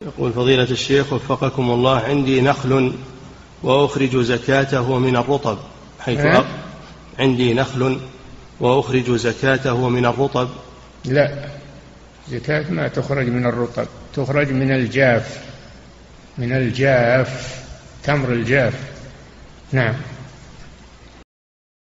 يقول فضيلة الشيخ وفقكم الله، عندي نخل وأخرج زكاته من الرطب عندي نخل وأخرج زكاته من الرطب. لا، زكاة ما تخرج من الرطب، تخرج من الجاف، من الجاف، تمر الجاف. نعم.